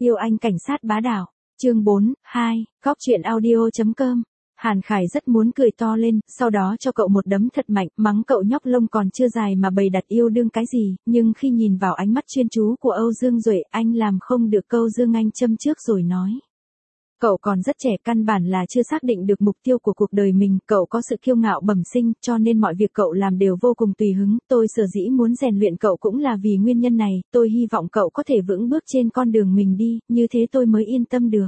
Yêu anh cảnh sát bá đạo. Chương 4, 2, Góc truyện audio.com. Hàn Khải rất muốn cười to lên, sau đó cho cậu một đấm thật mạnh, mắng cậu nhóc lông còn chưa dài mà bày đặt yêu đương cái gì, nhưng khi nhìn vào ánh mắt chuyên chú của Âu Dương Duệ, anh làm không được câu Dương Anh châm trước rồi nói. Cậu còn rất trẻ, căn bản là chưa xác định được mục tiêu của cuộc đời mình, cậu có sự kiêu ngạo bẩm sinh, cho nên mọi việc cậu làm đều vô cùng tùy hứng, tôi sở dĩ muốn rèn luyện cậu cũng là vì nguyên nhân này, tôi hy vọng cậu có thể vững bước trên con đường mình đi, như thế tôi mới yên tâm được.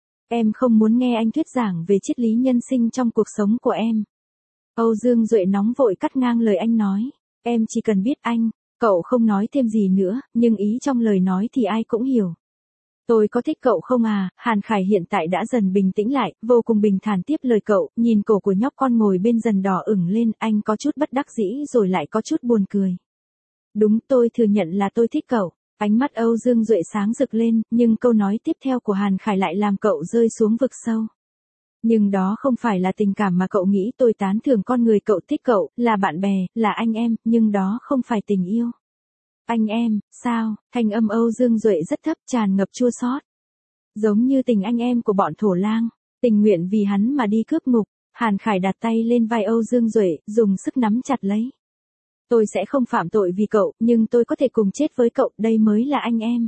Em không muốn nghe anh thuyết giảng về triết lý nhân sinh trong cuộc sống của em. Âu Dương Duệ nóng vội cắt ngang lời anh nói, em chỉ cần biết anh, cậu không nói thêm gì nữa, nhưng ý trong lời nói thì ai cũng hiểu. Tôi có thích cậu không à? Hàn Khải hiện tại đã dần bình tĩnh lại, vô cùng bình thản tiếp lời cậu, nhìn cổ của nhóc con ngồi bên dần đỏ ửng lên, anh có chút bất đắc dĩ rồi lại có chút buồn cười. Đúng, tôi thừa nhận là tôi thích cậu. Ánh mắt Âu Dương Duệ sáng rực lên, nhưng câu nói tiếp theo của Hàn Khải lại làm cậu rơi xuống vực sâu. Nhưng đó không phải là tình cảm mà cậu nghĩ, tôi tán thưởng con người cậu thích cậu, là bạn bè, là anh em, nhưng đó không phải tình yêu. Anh em, sao? Thanh âm Âu Dương Duệ rất thấp, tràn ngập chua xót. Giống như tình anh em của bọn thổ lang, tình nguyện vì hắn mà đi cướp ngục. Hàn Khải đặt tay lên vai Âu Dương Duệ, dùng sức nắm chặt lấy. Tôi sẽ không phạm tội vì cậu, nhưng tôi có thể cùng chết với cậu, đây mới là anh em.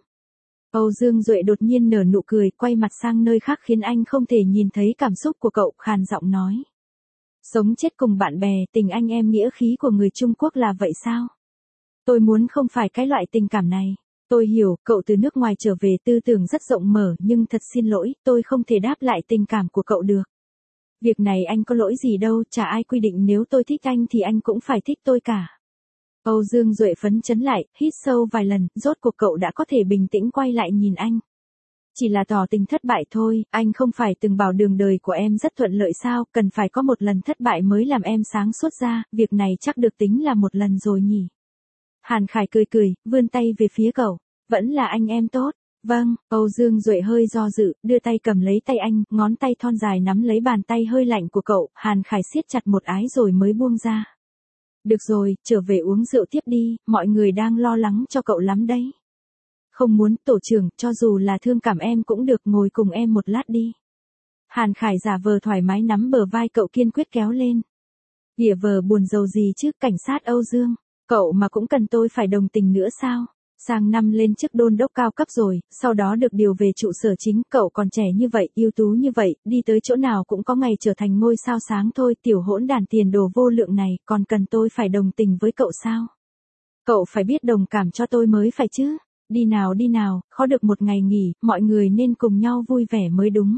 Âu Dương Duệ đột nhiên nở nụ cười, quay mặt sang nơi khác khiến anh không thể nhìn thấy cảm xúc của cậu, khàn giọng nói. Sống chết cùng bạn bè, tình anh em nghĩa khí của người Trung Quốc là vậy sao? Tôi muốn không phải cái loại tình cảm này. Tôi hiểu, cậu từ nước ngoài trở về tư tưởng rất rộng mở, nhưng thật xin lỗi, tôi không thể đáp lại tình cảm của cậu được. Việc này anh có lỗi gì đâu, chả ai quy định nếu tôi thích anh thì anh cũng phải thích tôi cả. Âu Dương Duệ phấn chấn lại, hít sâu vài lần, rốt cuộc cậu đã có thể bình tĩnh quay lại nhìn anh. Chỉ là tỏ tình thất bại thôi, anh không phải từng bảo đường đời của em rất thuận lợi sao, cần phải có một lần thất bại mới làm em sáng suốt ra, việc này chắc được tính là một lần rồi nhỉ. Hàn Khải cười cười, vươn tay về phía cậu, vẫn là anh em tốt. Vâng, Âu Dương Duệ hơi do dự, đưa tay cầm lấy tay anh, ngón tay thon dài nắm lấy bàn tay hơi lạnh của cậu, Hàn Khải siết chặt một ái rồi mới buông ra. Được rồi, trở về uống rượu tiếp đi, mọi người đang lo lắng cho cậu lắm đấy. Không muốn, tổ trưởng, cho dù là thương cảm em cũng được, ngồi cùng em một lát đi. Hàn Khải giả vờ thoải mái nắm bờ vai cậu, kiên quyết kéo lên. Ỉa vờ buồn rầu gì chứ, cảnh sát Âu Dương, cậu mà cũng cần tôi phải đồng tình nữa sao? Sang năm lên chức đôn đốc cao cấp rồi, sau đó được điều về trụ sở chính, cậu còn trẻ như vậy, ưu tú như vậy, đi tới chỗ nào cũng có ngày trở thành ngôi sao sáng thôi, tiểu hỗn đàn tiền đồ vô lượng này, còn cần tôi phải đồng tình với cậu sao? Cậu phải biết đồng cảm cho tôi mới phải chứ. Đi nào, khó được một ngày nghỉ, mọi người nên cùng nhau vui vẻ mới đúng.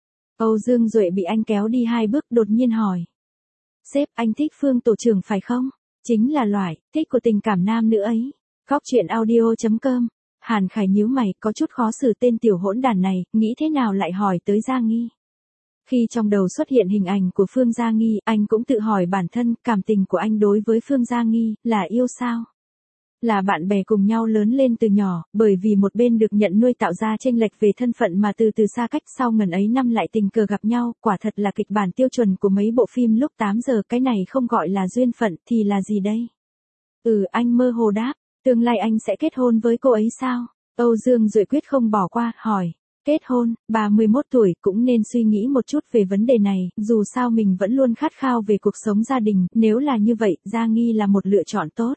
Âu Dương Duệ bị anh kéo đi 2 bước, đột nhiên hỏi. Sếp, anh thích Phương tổ trưởng phải không? Chính là loại thích của tình cảm nam nữ ấy. Góc truyện audio.com. Hàn Khải nhíu mày, có chút khó xử tên tiểu hỗn đàn này, nghĩ thế nào lại hỏi tới Gia Nghi. Khi trong đầu xuất hiện hình ảnh của Phương Gia Nghi, anh cũng tự hỏi bản thân, cảm tình của anh đối với Phương Gia Nghi, là yêu sao? Là bạn bè cùng nhau lớn lên từ nhỏ, bởi vì một bên được nhận nuôi tạo ra chênh lệch về thân phận mà từ từ xa cách, sau ngần ấy năm lại tình cờ gặp nhau, quả thật là kịch bản tiêu chuẩn của mấy bộ phim lúc 8 giờ, cái này không gọi là duyên phận thì là gì đây? Anh mơ hồ đáp, tương lai anh sẽ kết hôn với cô ấy sao? Âu Dương Duệ quyết không bỏ qua, hỏi. Kết hôn, 31 tuổi, cũng nên suy nghĩ một chút về vấn đề này, dù sao mình vẫn luôn khát khao về cuộc sống gia đình, nếu là như vậy, Gia Nghi là một lựa chọn tốt.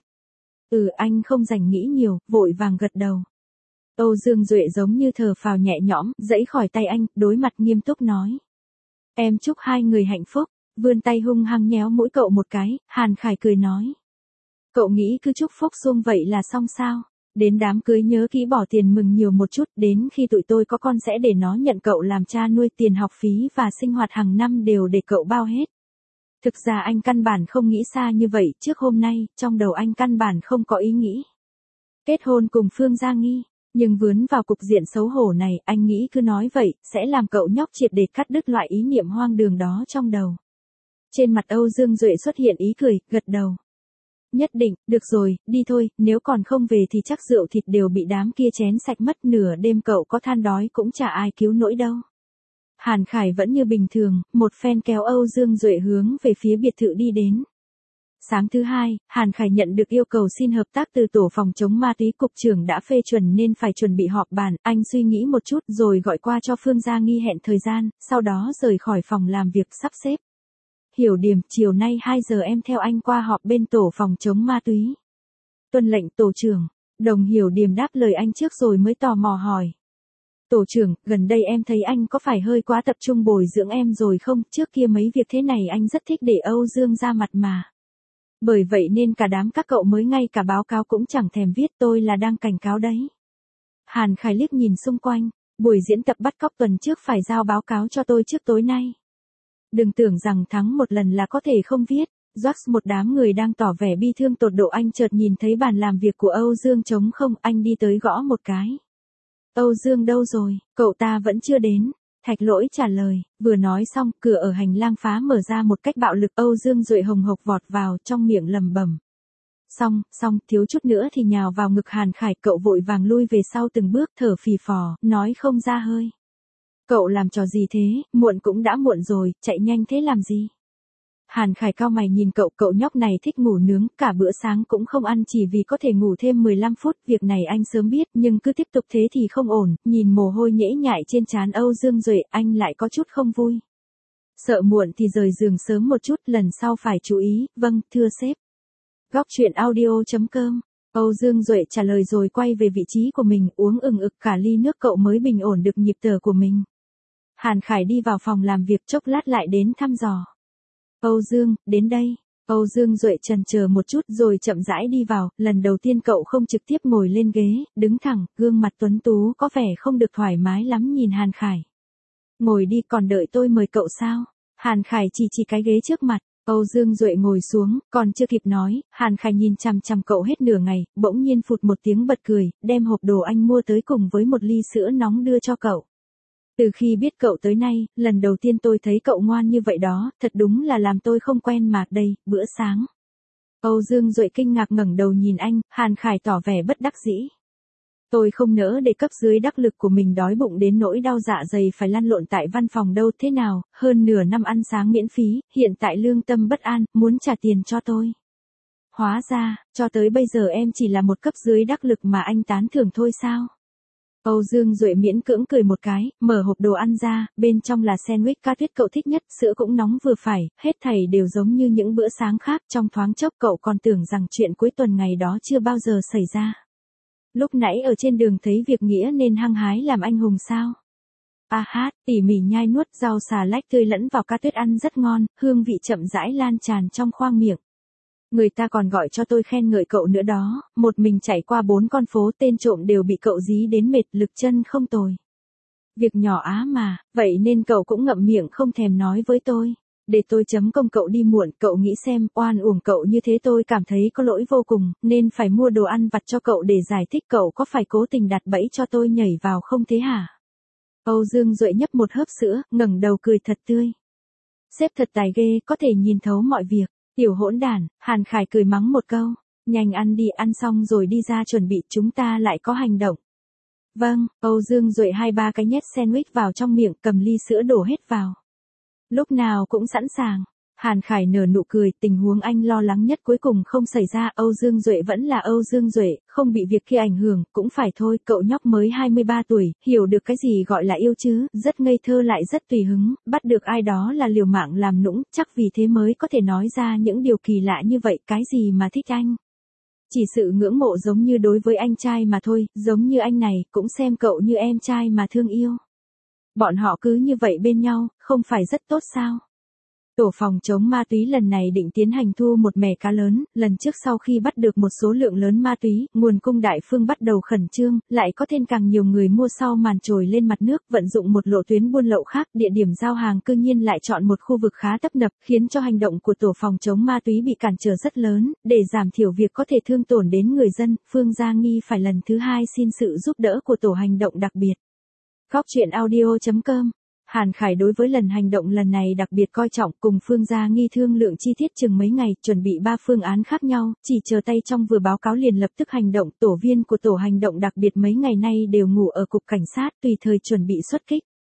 Anh không dành nghĩ nhiều, vội vàng gật đầu. Âu Dương Duệ giống như thở phào nhẹ nhõm, giãy khỏi tay anh, đối mặt nghiêm túc nói. Em chúc hai người hạnh phúc, vươn tay hung hăng nhéo mũi cậu một cái, Hàn Khải cười nói. Cậu nghĩ cứ chúc phúc xuông vậy là xong sao? Đến đám cưới nhớ kỹ bỏ tiền mừng nhiều một chút, đến khi tụi tôi có con sẽ để nó nhận cậu làm cha nuôi, tiền học phí và sinh hoạt hàng năm đều để cậu bao hết. Thực ra anh căn bản không nghĩ xa như vậy, trước hôm nay, trong đầu anh căn bản không có ý nghĩ kết hôn cùng Phương Gia Nghi, nhưng vướng vào cục diện xấu hổ này, anh nghĩ cứ nói vậy, sẽ làm cậu nhóc triệt để cắt đứt loại ý niệm hoang đường đó trong đầu. Trên mặt Âu Dương Duệ xuất hiện ý cười, gật đầu. Nhất định, được rồi, đi thôi, nếu còn không về thì chắc rượu thịt đều bị đám kia chén sạch mất, nửa đêm cậu có than đói cũng chả ai cứu nổi đâu. Hàn Khải vẫn như bình thường, một phen kéo Âu Dương Duệ hướng về phía biệt thự đi đến. Sáng thứ hai, Hàn Khải nhận được yêu cầu xin hợp tác từ tổ phòng chống ma túy, cục trưởng đã phê chuẩn nên phải chuẩn bị họp bàn. Anh suy nghĩ một chút rồi gọi qua cho Phương Gia Nghi hẹn thời gian, sau đó rời khỏi phòng làm việc sắp xếp. Hiểu Điềm, chiều nay 2 giờ em theo anh qua họp bên tổ phòng chống ma túy. Tuân lệnh tổ trưởng. Đồng Hiểu Điềm đáp lời anh trước rồi mới tò mò hỏi. Tổ trưởng, gần đây em thấy anh có phải hơi quá tập trung bồi dưỡng em rồi không? Trước kia mấy việc thế này anh rất thích để Âu Dương ra mặt mà. Bởi vậy nên cả đám các cậu mới ngay cả báo cáo cũng chẳng thèm viết, tôi là đang cảnh cáo đấy. Hàn Khải liếc nhìn xung quanh, buổi diễn tập bắt cóc tuần trước phải giao báo cáo cho tôi trước tối nay. Đừng tưởng rằng thắng một lần là có thể không viết. Doác, một đám người đang tỏ vẻ bi thương tột độ, anh chợt nhìn thấy bàn làm việc của Âu Dương trống không, anh đi tới gõ một cái. Âu Dương đâu rồi, cậu ta vẫn chưa đến. Thạch Lỗi trả lời, vừa nói xong, cửa ở hành lang phá mở ra một cách bạo lực, Âu Dương Duệ hồng hộc vọt vào, trong miệng lẩm bẩm. Xong, thiếu chút nữa thì nhào vào ngực Hàn Khải, cậu vội vàng lui về sau từng bước, thở phì phò, nói không ra hơi. Cậu làm trò gì thế, muộn cũng đã muộn rồi, chạy nhanh thế làm gì? Hàn Khải cau mày nhìn cậu nhóc này thích ngủ nướng, cả bữa sáng cũng không ăn chỉ vì có thể ngủ thêm 15 phút, việc này anh sớm biết nhưng cứ tiếp tục thế thì không ổn, nhìn mồ hôi nhễ nhại trên trán Âu Dương Duệ, anh lại có chút không vui. Sợ muộn thì rời giường sớm một chút, lần sau phải chú ý, vâng, thưa sếp. Góc truyện audio.com. Âu Dương Duệ trả lời rồi quay về vị trí của mình, uống ừng ực cả ly nước, cậu mới bình ổn được nhịp thở của mình. Hàn Khải đi vào phòng làm việc, chốc lát lại đến thăm dò. Âu Dương, đến đây. Âu Dương Duệ chần chờ một chút rồi chậm rãi đi vào, lần đầu tiên cậu không trực tiếp ngồi lên ghế, đứng thẳng, gương mặt tuấn tú có vẻ không được thoải mái lắm nhìn Hàn Khải. Ngồi đi, còn đợi tôi mời cậu sao? Hàn Khải chỉ cái ghế trước mặt. Âu Dương Duệ ngồi xuống, còn chưa kịp nói, Hàn Khải nhìn chằm chằm cậu hết nửa ngày, bỗng nhiên phụt một tiếng bật cười, đem hộp đồ anh mua tới cùng với một ly sữa nóng đưa cho cậu. Từ khi biết cậu tới nay, lần đầu tiên tôi thấy cậu ngoan như vậy đó, thật đúng là làm tôi không quen mà. Đây, bữa sáng. Âu Dương Duệ kinh ngạc ngẩng đầu nhìn anh, Hàn Khải tỏ vẻ bất đắc dĩ. Tôi không nỡ để cấp dưới đắc lực của mình đói bụng đến nỗi đau dạ dày phải lăn lộn tại văn phòng đâu. Thế nào, hơn nửa năm ăn sáng miễn phí, hiện tại lương tâm bất an, muốn trả tiền cho tôi. Hóa ra, cho tới bây giờ em chỉ là một cấp dưới đắc lực mà anh tán thưởng thôi sao? Âu Dương Duệ miễn cưỡng cười một cái, mở hộp đồ ăn ra, bên trong là sandwich cá tuyết cậu thích nhất, sữa cũng nóng vừa phải, hết thảy đều giống như những bữa sáng khác. Trong thoáng chốc cậu còn tưởng rằng chuyện cuối tuần ngày đó chưa bao giờ xảy ra. Lúc nãy ở trên đường thấy việc nghĩa nên hăng hái làm anh hùng sao? Tỉ mỉ nhai nuốt, rau xà lách tươi lẫn vào cá tuyết ăn rất ngon, hương vị chậm rãi lan tràn trong khoang miệng. Người ta còn gọi cho tôi khen ngợi cậu nữa đó, một mình chạy qua 4 con phố, tên trộm đều bị cậu dí đến mệt, lực chân không tồi. Việc nhỏ á mà, vậy nên cậu cũng ngậm miệng không thèm nói với tôi. Để tôi chấm công cậu đi muộn, cậu nghĩ xem, oan uổng cậu như thế tôi cảm thấy có lỗi vô cùng, nên phải mua đồ ăn vặt cho cậu để giải thích. Cậu có phải cố tình đặt bẫy cho tôi nhảy vào không thế hả? Âu Dương Duệ nhấp một hớp sữa, ngẩng đầu cười thật tươi. Sếp thật tài ghê, có thể nhìn thấu mọi việc. Tiểu hỗn đản, Hàn Khải cười mắng một câu. Nhanh ăn đi, ăn xong rồi đi ra chuẩn bị, chúng ta lại có hành động. Vâng, Âu Dương Duệ 2-3 cái nhét sandwich vào trong miệng, cầm ly sữa đổ hết vào. Lúc nào cũng sẵn sàng. Hàn Khải nở nụ cười, tình huống anh lo lắng nhất cuối cùng không xảy ra. Âu Dương Duệ vẫn là Âu Dương Duệ, không bị việc kia ảnh hưởng, cũng phải thôi, cậu nhóc mới 23 tuổi, hiểu được cái gì gọi là yêu chứ, rất ngây thơ lại rất tùy hứng, bắt được ai đó là liều mạng làm nũng, chắc vì thế mới có thể nói ra những điều kỳ lạ như vậy. Cái gì mà thích anh? Chỉ sự ngưỡng mộ giống như đối với anh trai mà thôi, giống như anh này, cũng xem cậu như em trai mà thương yêu. Bọn họ cứ như vậy bên nhau, không phải rất tốt sao? Tổ phòng chống ma túy lần này định tiến hành thu một mẻ cá lớn, lần trước sau khi bắt được một số lượng lớn ma túy, nguồn cung đại phương bắt đầu khẩn trương, lại có thêm càng nhiều người mua sau màn trồi lên mặt nước, vận dụng một lộ tuyến buôn lậu khác, địa điểm giao hàng cư nhiên lại chọn một khu vực khá tấp nập, khiến cho hành động của tổ phòng chống ma túy bị cản trở rất lớn, để giảm thiểu việc có thể thương tổn đến người dân, Phương Gia Nghi phải lần thứ 2 xin sự giúp đỡ của tổ hành động đặc biệt. Góc truyện audio.com. Hàn Khải đối với lần hành động lần này đặc biệt coi trọng, cùng Phương Gia Nghi thương lượng chi tiết chừng mấy ngày, chuẩn bị 3 phương án khác nhau, chỉ chờ tay trong vừa báo cáo liền lập tức hành động. Tổ viên của tổ hành động đặc biệt mấy ngày nay đều ngủ ở cục cảnh sát, tùy thời chuẩn bị xuất kích.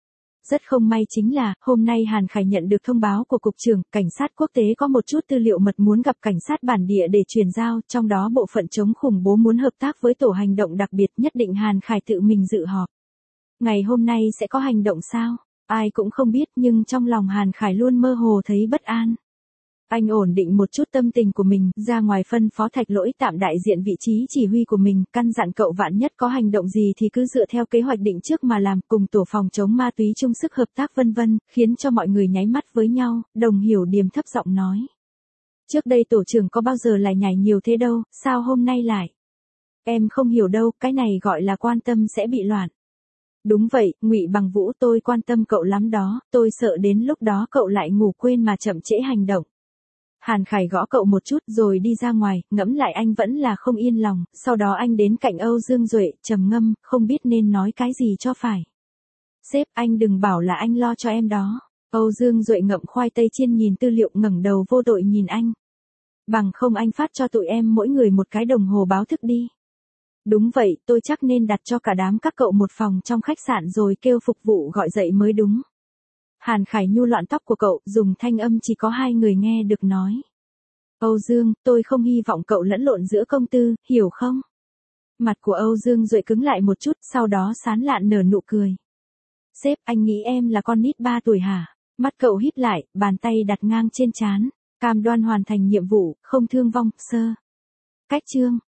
Rất không may chính là, hôm nay Hàn Khải nhận được thông báo của Cục trưởng Cảnh sát quốc tế có một chút tư liệu mật muốn gặp cảnh sát bản địa để truyền giao, trong đó bộ phận chống khủng bố muốn hợp tác với tổ hành động đặc biệt, nhất định Hàn Khải tự mình dự họp. Ngày hôm nay sẽ có hành động sao? Ai cũng không biết, nhưng trong lòng Hàn Khải luôn mơ hồ thấy bất an. Anh ổn định một chút tâm tình của mình, ra ngoài phân phó Thạch Lỗi tạm đại diện vị trí chỉ huy của mình, căn dặn cậu vạn nhất có hành động gì thì cứ dựa theo kế hoạch định trước mà làm, cùng tổ phòng chống ma túy chung sức hợp tác vân vân, khiến cho mọi người nháy mắt với nhau. Đồng Hiểu Điềm thấp giọng nói. Trước đây tổ trưởng có bao giờ lại nhảy nhiều thế đâu, sao hôm nay lại? Em không hiểu đâu, cái này gọi là quan tâm sẽ bị loạn. Đúng vậy, Ngụy Bằng Vũ, tôi quan tâm cậu lắm đó, tôi sợ đến lúc đó cậu lại ngủ quên mà chậm trễ hành động. Hàn Khải gõ cậu một chút rồi đi ra ngoài, ngẫm lại anh vẫn là không yên lòng, sau đó anh đến cạnh Âu Dương Duệ, trầm ngâm, không biết nên nói cái gì cho phải. Sếp, anh đừng bảo là anh lo cho em đó. Âu Dương Duệ ngậm khoai tây chiên nhìn tư liệu, ngẩng đầu vô tội nhìn anh. Bằng không anh phát cho tụi em mỗi người một cái đồng hồ báo thức đi. Đúng vậy, tôi chắc nên đặt cho cả đám các cậu một phòng trong khách sạn rồi kêu phục vụ gọi dậy mới đúng. Hàn Khải nhu loạn tóc của cậu, dùng thanh âm chỉ có 2 người nghe được nói. Âu Dương, tôi không hy vọng cậu lẫn lộn giữa công tư, hiểu không? Mặt của Âu Dương Duệ cứng lại một chút, sau đó sán lạn nở nụ cười. Sếp, anh nghĩ em là con nít 3 tuổi hả? Mắt cậu híp lại, bàn tay đặt ngang trên trán, cam đoan hoàn thành nhiệm vụ, không thương vong, sơ. Cách chương.